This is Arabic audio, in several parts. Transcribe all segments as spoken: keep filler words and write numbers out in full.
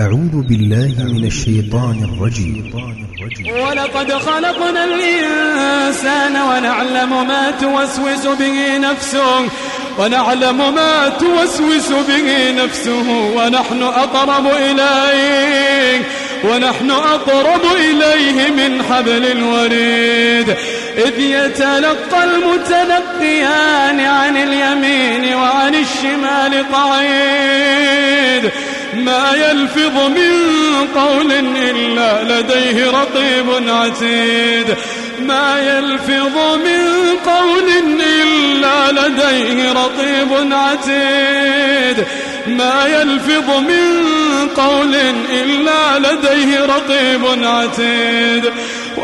أعوذ بالله من الشيطان الرجيم. ولقد خلقنا الإنسان ونعلم ما توسوس به نفسه ونعلم ما توسوس به نفسه ونحن أقرب إليه ونحن أقرب إليه من حبل الوريد إذ يتلقى المتلقيان عن اليمين وعن الشمال قعيد ما يلفظ من قول إلا لديه رقيب عتيد ما يلفظ من قول إلا لديه رقيب عتيد ما يلفظ من قول إلا لديه رقيب عتيد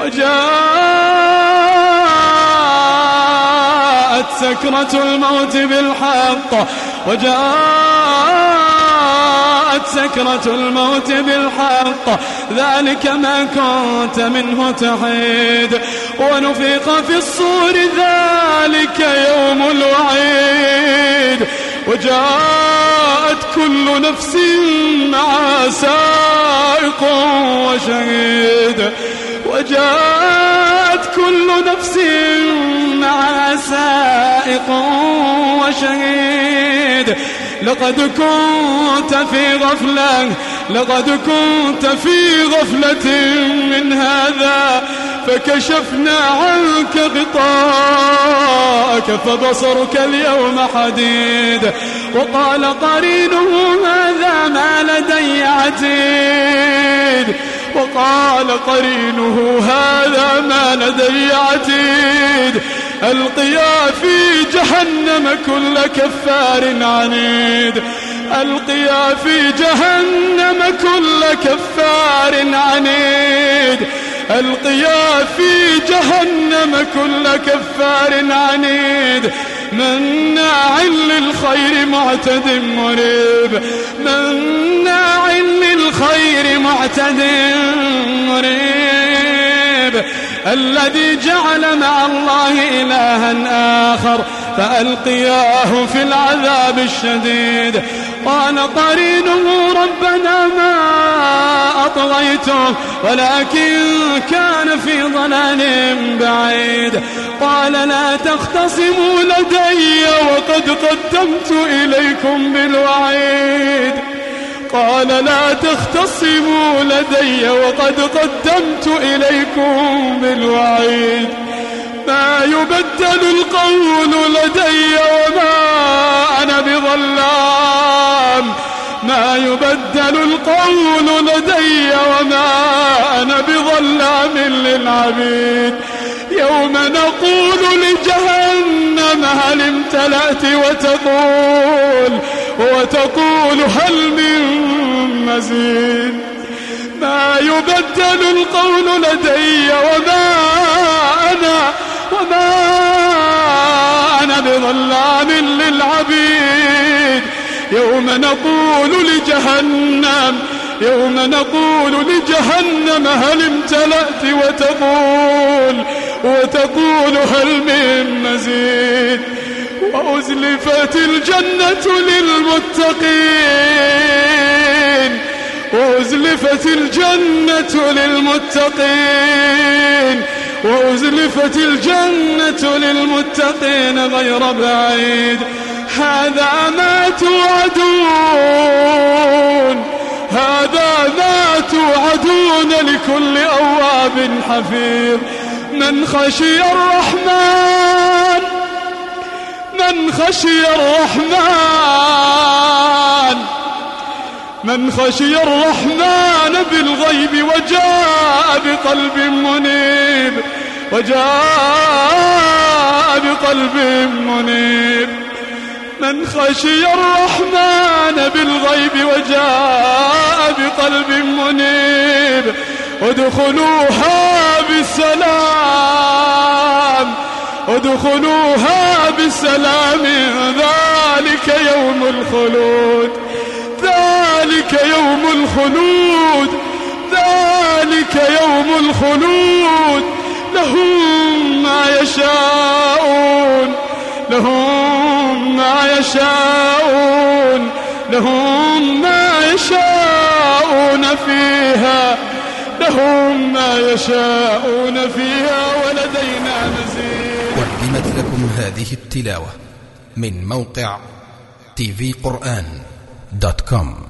وجاءت سكرة الموت بالحق وجاءت سكرة الموت بالحق ذلك ما كنت منه تحيد ونفخ في الصور ذلك يوم الوعيد وجاءت كل نفس مع سائق وشهيد وجاءت كل نفس مع سائق وشهيد لقد كنت في غفلة لقد كنت في غفلة من هذا فكشفنا عنك غطاءك فبصرك اليوم حديد وقال قرينه هذا ما لدي عتيد وقال قرينه هذا ما لدي عتيد ألقيا في جهنم كل كفار عنيد ألقيا في جهنم كل كفار عنيد ألقيا في جهنم كل كفار عنيد مناع للخير معتد مريب مناع للخير معتد مريب الذي جعل مع الله إلها آخر فألقياه في العذاب الشديد قال قرينه ربنا ما أطغيته ولكن كان في ضلال بعيد قال لا تختصموا لدي وقد قدمت إليكم بالوعيد قال لا تختصموا لدي وقد قدمت إليكم بالوعيد ما يبدل القول لدي وما أنا بظلام ما يبدل القول لدي وما أنا بظلام للعبيد يوم نقول لجهنم هل امتلأت وتقول وتقول هل من مزيد ما يبدل القول لدي وما أنا وما أنا بظلام للعبيد يوم نقول لجهنم يوم نقول لجهنم هل امتلأت وتقول وتقول هل من مزيد وأزلفت الجنة للمتقين وأزلفت الجنة للمتقين وأزلفت الجنة للمتقين غير بعيد هذا ما توعدون هذا ما توعدون لكل أواب حفيظ من خشي الرحمن من خشي الرحمن من خشي الرحمن بالغيب وجاء بقلب منيب وجاء بقلب منيب من خشي الرحمن بالغيب وجاء بقلب منيب ادخلوها بسلام ادخلوها بسلام ذلك يوم الخلود ذلك يوم الخلود ذلك يوم الخلود لهم ما يشاءون لهم ما يشاءون لهم ما يشاءون فيها لهم ما يشاءون فيها ولدينا مزيد. قدمت لكم هذه التلاوة من موقع تي في قرآن دوت كوم.